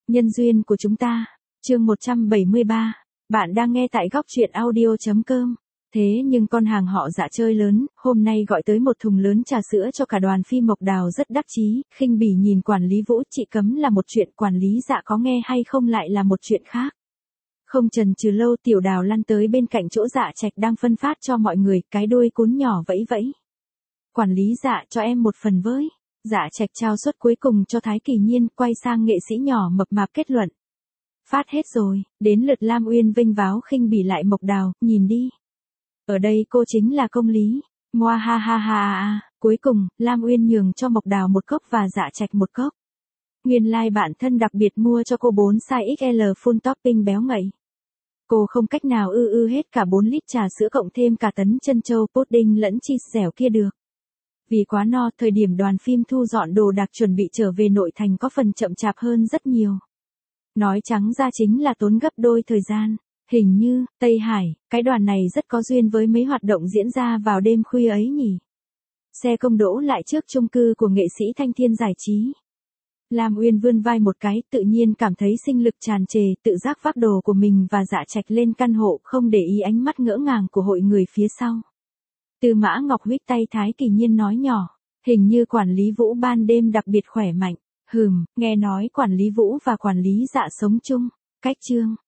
Nhân duyên của chúng ta, chương 173. Bạn đang nghe tại góc truyện audio.com. Thế nhưng con hàng họ Dạ chơi lớn, hôm nay gọi tới một thùng lớn trà sữa cho cả đoàn phim Mộc Đào rất đắc chí, khinh bỉ nhìn quản lý Vũ. Chị cấm là một chuyện, quản lý Dạ có nghe hay không lại là một chuyện khác. Không chần chừ lâu, Tiểu Đào lăn tới bên cạnh chỗ Dạ Trạch đang phân phát cho mọi người, cái đuôi cún nhỏ vẫy vẫy. Quản lý Dạ, cho em một phần với. Dạ Trạch trao suất cuối cùng cho Thái Kỳ Nhiên, quay sang nghệ sĩ nhỏ mập mạp kết luận. Phát hết rồi, đến lượt Lam Uyên vênh váo khinh bỉ lại Mộc Đào, nhìn đi. Ở đây cô chính là công lý. Ngoa ha ha ha. Cuối cùng, Lam Uyên nhường cho Mộc Đào một cốc và Dạ Trạch một cốc. Nguyên lai bản thân đặc biệt mua cho cô 4 size XL full topping béo ngậy. Cô không cách nào hết cả 4 lít trà sữa cộng thêm cả tấn trân châu pudding lẫn cheese dẻo kia được. Vì quá no, thời điểm đoàn phim thu dọn đồ đạc chuẩn bị trở về nội thành có phần chậm chạp hơn rất nhiều. Nói trắng ra chính là tốn gấp đôi thời gian. Hình như, Tây Hải, cái đoàn này rất có duyên với mấy hoạt động diễn ra vào đêm khuya ấy nhỉ. Xe công đỗ lại trước chung cư của nghệ sĩ Thanh Thiên Giải Trí. Lam Uyên vươn vai một cái, tự nhiên cảm thấy sinh lực tràn trề, tự giác vác đồ của mình và Dạ Trạch lên căn hộ, không để ý ánh mắt ngỡ ngàng của hội người phía sau. Tư Mã Ngọc huýt tay Thái Kỳ Nhiên nói nhỏ, hình như quản lý Vũ ban đêm đặc biệt khỏe mạnh. Nghe nói quản lý Vũ và quản lý Dạ sống chung. Cách chương.